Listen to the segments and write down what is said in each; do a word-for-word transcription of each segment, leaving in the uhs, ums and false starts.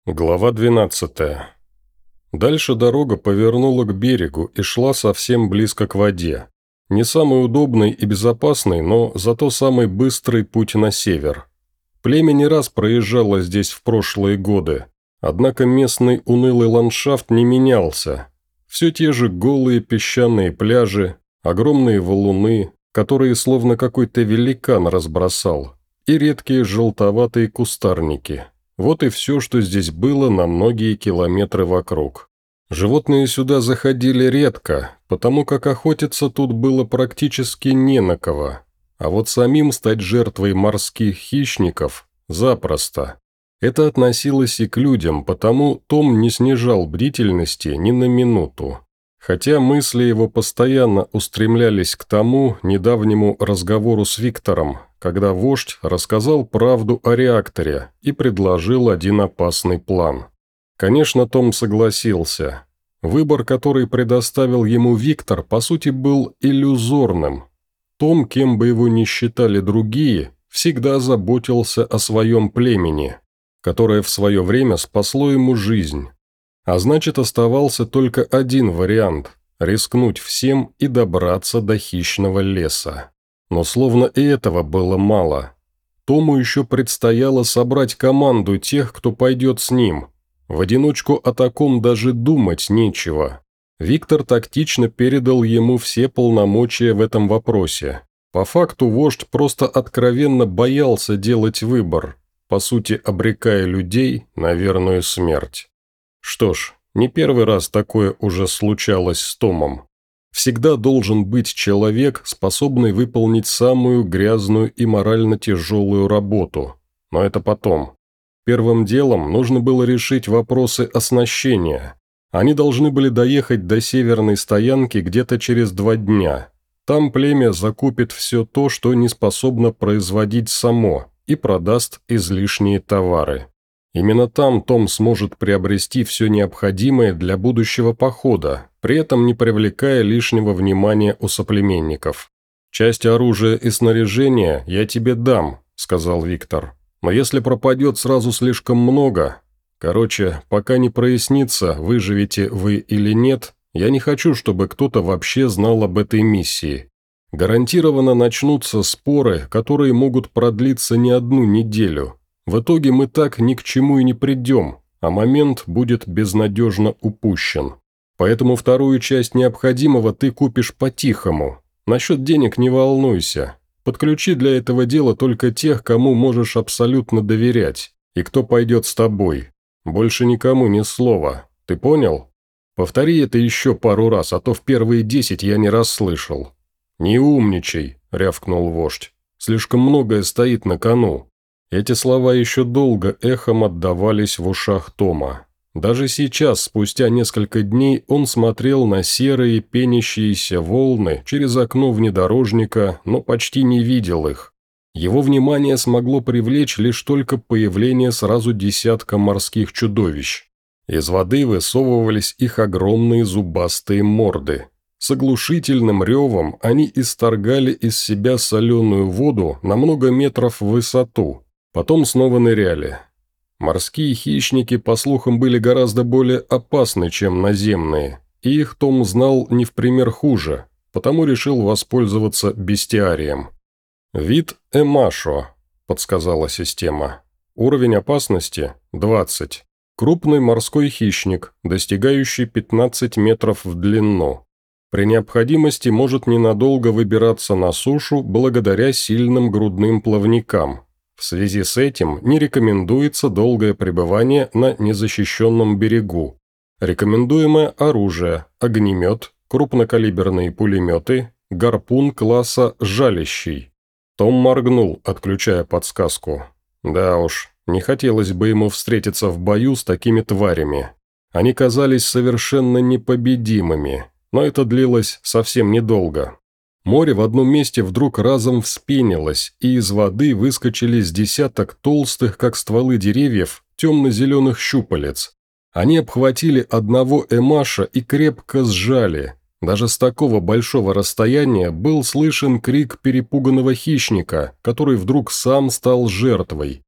Глава двенадцатая. Дальше дорога повернула к берегу и шла совсем близко к воде. Не самый удобный и безопасный, но зато самый быстрый путь на север. Племя не раз проезжало здесь в прошлые годы, однако местный унылый ландшафт не менялся. Все те же голые песчаные пляжи, огромные валуны, которые словно какой-то великан разбросал, и редкие желтоватые кустарники. Вот и все, что здесь было на многие километры вокруг. Животные сюда заходили редко, потому как охотиться тут было практически не на кого. А вот самим стать жертвой морских хищников запросто. Это относилось и к людям, потому Том не снижал бдительности ни на минуту. Хотя мысли его постоянно устремлялись к тому недавнему разговору с Виктором, когда вождь рассказал правду о реакторе и предложил один опасный план. Конечно, Том согласился. Выбор, который предоставил ему Виктор, по сути был иллюзорным. Том, кем бы его ни считали другие, всегда заботился о своем племени, которое в свое время спасло ему жизнь. А значит, оставался только один вариант – рискнуть всем и добраться до хищного леса. Но словно и этого было мало. Тому еще предстояло собрать команду тех, кто пойдет с ним. В одиночку о таком даже думать нечего. Виктор тактично передал ему все полномочия в этом вопросе. По факту вождь просто откровенно боялся делать выбор, по сути обрекая людей на верную смерть. Что ж, не первый раз такое уже случалось с Томом. Всегда должен быть человек, способный выполнить самую грязную и морально тяжелую работу. Но это потом. Первым делом нужно было решить вопросы оснащения. Они должны были доехать до северной стоянки где-то через два дня. Там племя закупит все то, что не способно производить само, и продаст излишние товары. Именно там Том сможет приобрести все необходимое для будущего похода, при этом не привлекая лишнего внимания у соплеменников. «Часть оружия и снаряжения я тебе дам», – сказал Виктор. «Но если пропадет сразу слишком много... Короче, пока не прояснится, выживете вы или нет, я не хочу, чтобы кто-то вообще знал об этой миссии. Гарантированно начнутся споры, которые могут продлиться не одну неделю». В итоге мы так ни к чему и не придем, а момент будет безнадежно упущен. Поэтому вторую часть необходимого ты купишь по-тихому. Насчет денег не волнуйся. Подключи для этого дела только тех, кому можешь абсолютно доверять, и кто пойдет с тобой. Больше никому ни слова. Ты понял? Повтори это еще пару раз, а то в первые десять я не расслышал». «Не умничай», – рявкнул вождь. «Слишком многое стоит на кону». Эти слова еще долго эхом отдавались в ушах Тома. Даже сейчас, спустя несколько дней, он смотрел на серые пенящиеся волны через окно внедорожника, но почти не видел их. Его внимание смогло привлечь лишь только появление сразу десятка морских чудовищ. Из воды высовывались их огромные зубастые морды. С оглушительным ревом они исторгали из себя соленую воду на много метров в высоту. Потом снова ныряли. Морские хищники, по слухам, были гораздо более опасны, чем наземные, и их Том знал не в пример хуже, потому решил воспользоваться бестиарием. «Вид Эмашо», – подсказала система. «Уровень опасности – двадцать. Крупный морской хищник, достигающий пятнадцать метров в длину. При необходимости может ненадолго выбираться на сушу благодаря сильным грудным плавникам. В связи с этим не рекомендуется долгое пребывание на незащищенном берегу. Рекомендуемое оружие – огнемет, крупнокалиберные пулеметы, гарпун класса «жалящий». Том моргнул, отключая подсказку. Да уж, не хотелось бы ему встретиться в бою с такими тварями. Они казались совершенно непобедимыми, но это длилось совсем недолго. Море в одном месте вдруг разом вспенилось, и из воды выскочили с десяток толстых, как стволы деревьев, темно-зеленых щупалец. Они обхватили одного эмаша и крепко сжали. Даже с такого большого расстояния был слышен крик перепуганного хищника, который вдруг сам стал жертвой.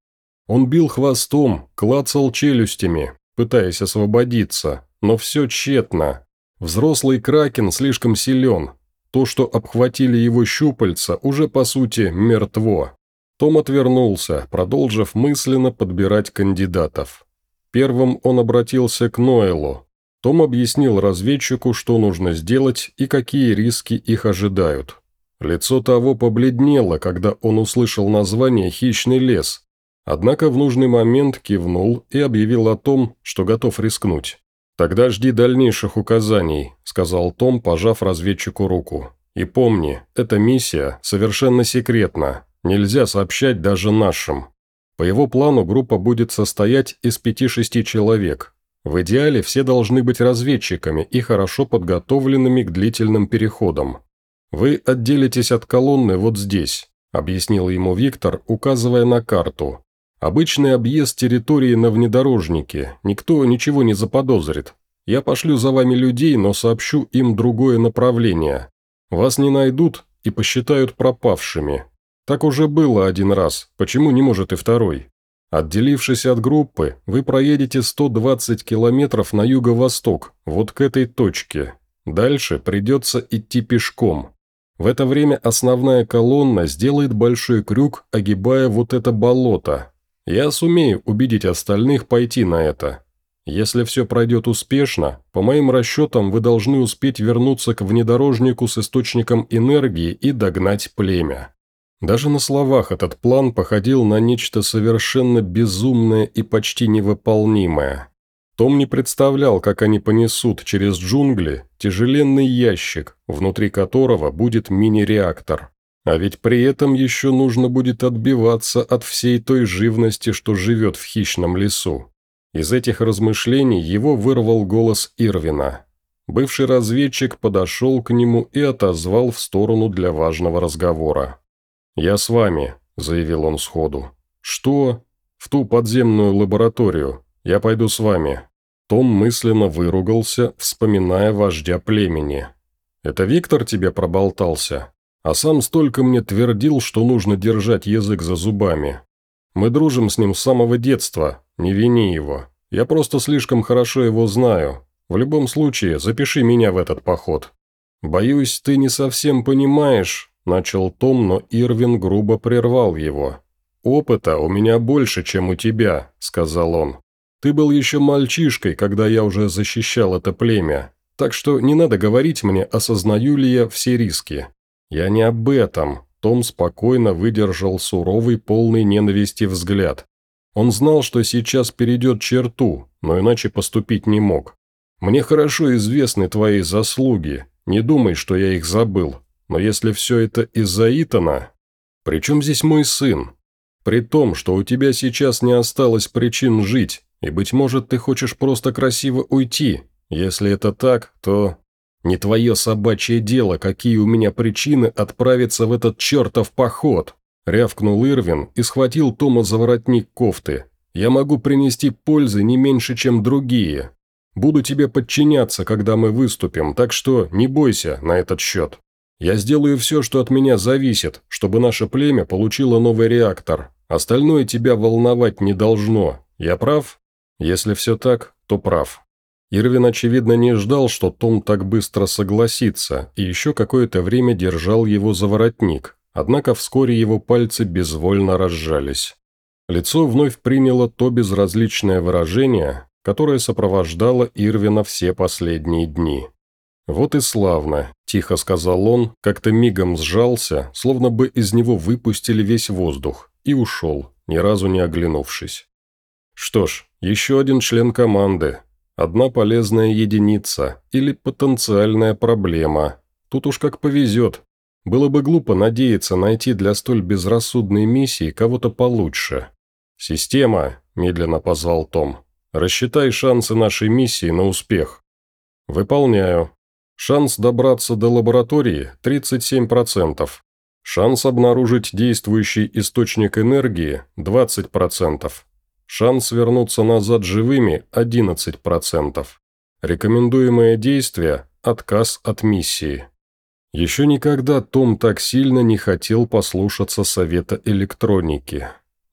Он бил хвостом, клацал челюстями, пытаясь освободиться, но все тщетно. Взрослый кракен слишком силен. То, что обхватили его щупальца, уже по сути мертво. Том отвернулся, продолжив мысленно подбирать кандидатов. Первым он обратился к Ноэлу. Том объяснил разведчику, что нужно сделать и какие риски их ожидают. Лицо того побледнело, когда он услышал название «Хищный лес», однако в нужный момент кивнул и объявил о том, что готов рискнуть. «Тогда жди дальнейших указаний», – сказал Том, пожав разведчику руку. «И помни, эта миссия совершенно секретна, нельзя сообщать даже нашим. По его плану группа будет состоять из пяти-шести человек. В идеале все должны быть разведчиками и хорошо подготовленными к длительным переходам. Вы отделитесь от колонны вот здесь», – объяснил ему Виктор, указывая на карту. «Обычный объезд территории на внедорожнике, никто ничего не заподозрит. Я пошлю за вами людей, но сообщу им другое направление. Вас не найдут и посчитают пропавшими. Так уже было один раз, почему не может и второй? Отделившись от группы, вы проедете сто двадцать километров на юго-восток, вот к этой точке. Дальше придется идти пешком. В это время основная колонна сделает большой крюк, огибая вот это болото. Я сумею убедить остальных пойти на это. Если все пройдет успешно, по моим расчетам вы должны успеть вернуться к внедорожнику с источником энергии и догнать племя». Даже на словах этот план походил на нечто совершенно безумное и почти невыполнимое. Том не представлял, как они понесут через джунгли тяжеленный ящик, внутри которого будет мини-реактор. А ведь при этом еще нужно будет отбиваться от всей той живности, что живет в хищном лесу. Из этих размышлений его вырвал голос Ирвина. Бывший разведчик подошел к нему и отозвал в сторону для важного разговора. «Я с вами», – заявил он сходу. «Что?» «В ту подземную лабораторию. Я пойду с вами». Том мысленно выругался, вспоминая вождя племени. «Это Виктор тебе проболтался? А сам столько мне твердил, что нужно держать язык за зубами. Мы дружим с ним с самого детства, не вини его. Я просто слишком хорошо его знаю. В любом случае, запиши меня в этот поход». «Боюсь, ты не совсем понимаешь», – начал Том, но Ирвин грубо прервал его. «Опыта у меня больше, чем у тебя», – сказал он. «Ты был еще мальчишкой, когда я уже защищал это племя, так что не надо говорить мне, осознаю ли я все риски». «Я не об этом», – Том спокойно выдержал суровый, полный ненависти взгляд. Он знал, что сейчас перейдет черту, но иначе поступить не мог. «Мне хорошо известны твои заслуги, не думай, что я их забыл. Но если все это из-за Итана... При чем здесь мой сын? При том, что у тебя сейчас не осталось причин жить, и, быть может, ты хочешь просто красиво уйти. Если это так, то... Не твое собачье дело, какие у меня причины отправиться в этот чертов поход!» Рявкнул Ирвин и схватил Тома за воротник кофты. «Я могу принести пользы не меньше, чем другие. Буду тебе подчиняться, когда мы выступим, так что не бойся на этот счет. Я сделаю все, что от меня зависит, чтобы наше племя получило новый реактор. Остальное тебя волновать не должно. Я прав? Если все так, то прав». Ирвин, очевидно, не ждал, что Том так быстро согласится, и еще какое-то время держал его за воротник, однако вскоре его пальцы безвольно разжались. Лицо вновь приняло то безразличное выражение, которое сопровождало Ирвина все последние дни. «Вот и славно», – тихо сказал он, как-то мигом сжался, словно бы из него выпустили весь воздух, и ушел, ни разу не оглянувшись. «Что ж, еще один член команды. Одна полезная единица или потенциальная проблема. Тут уж как повезет. Было бы глупо надеяться найти для столь безрассудной миссии кого-то получше». «Система», – медленно позвал Том, – «рассчитай шансы нашей миссии на успех». «Выполняю. Шанс добраться до лаборатории – тридцать семь процентов. Шанс обнаружить действующий источник энергии – двадцать процентов. Шанс вернуться назад живыми – одиннадцать процентов. Рекомендуемое действие – отказ от миссии». Еще никогда Том так сильно не хотел послушаться совета электроники.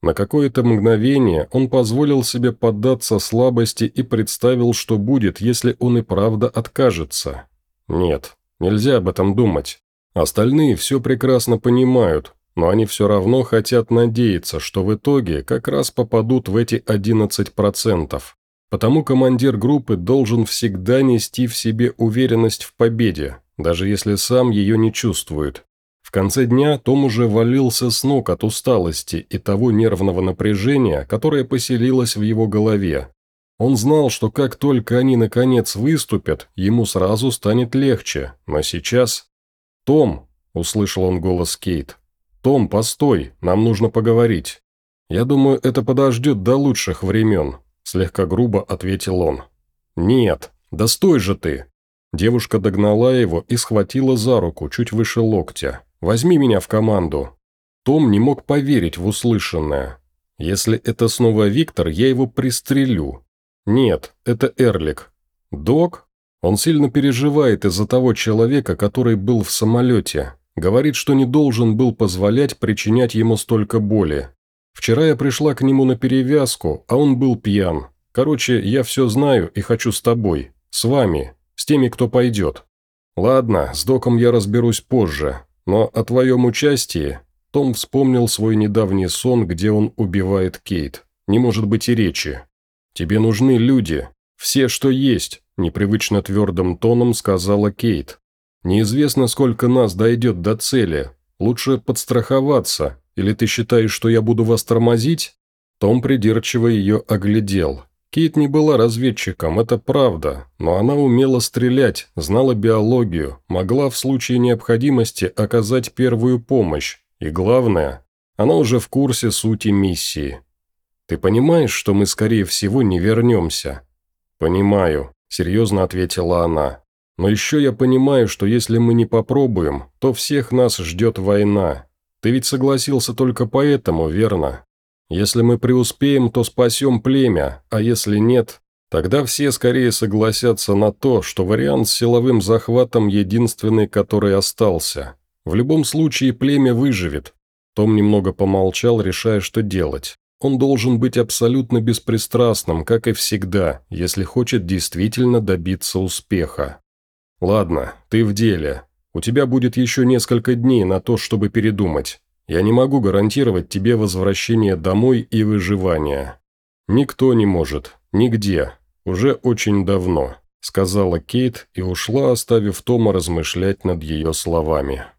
На какое-то мгновение он позволил себе поддаться слабости и представил, что будет, если он и правда откажется. Нет, нельзя об этом думать. Остальные все прекрасно понимают, но они все равно хотят надеяться, что в итоге как раз попадут в эти одиннадцать процентов. Потому командир группы должен всегда нести в себе уверенность в победе, даже если сам ее не чувствует. В конце дня Том уже валился с ног от усталости и того нервного напряжения, которое поселилось в его голове. Он знал, что как только они наконец выступят, ему сразу станет легче, но сейчас... «Том!» – услышал он голос Кейт. «Том, постой, нам нужно поговорить». «Я думаю, это подождет до лучших времен», – слегка грубо ответил он. «Нет, да стой же ты!» Девушка догнала его и схватила за руку чуть выше локтя. «Возьми меня в команду». Том не мог поверить в услышанное. «Если это снова Виктор, я его пристрелю». «Нет, это Эрлик». «Док?» Он сильно переживает из-за того человека, который был в самолете. Говорит, что не должен был позволять причинять ему столько боли. Вчера я пришла к нему на перевязку, а он был пьян. Короче, я все знаю и хочу с тобой. С вами. С теми, кто пойдет. Ладно, с доком я разберусь позже. Но о твоем участии...» Том вспомнил свой недавний сон, где он убивает Кейт. «Не может быть и речи. Тебе нужны люди. Все, что есть», – непривычно твердым тоном сказала Кейт. «Неизвестно, сколько нас дойдет до цели. Лучше подстраховаться. Или ты считаешь, что я буду вас тормозить?» Том придирчиво ее оглядел. Кейт не была разведчиком, это правда, но она умела стрелять, знала биологию, могла в случае необходимости оказать первую помощь. И главное, она уже в курсе сути миссии. «Ты понимаешь, что мы, скорее всего, не вернемся?» «Понимаю», – серьезно ответила она. «Но еще я понимаю, что если мы не попробуем, то всех нас ждет война. Ты ведь согласился только поэтому, верно? Если мы преуспеем, то спасем племя, а если нет, тогда все скорее согласятся на то, что вариант с силовым захватом единственный, который остался. В любом случае племя выживет». Том немного помолчал, решая, что делать. Он должен быть абсолютно беспристрастным, как и всегда, если хочет действительно добиться успеха. «Ладно, ты в деле. У тебя будет еще несколько дней на то, чтобы передумать. Я не могу гарантировать тебе возвращение домой и выживание». «Никто не может. Нигде. Уже очень давно», – сказала Кейт и ушла, оставив Тома размышлять над ее словами.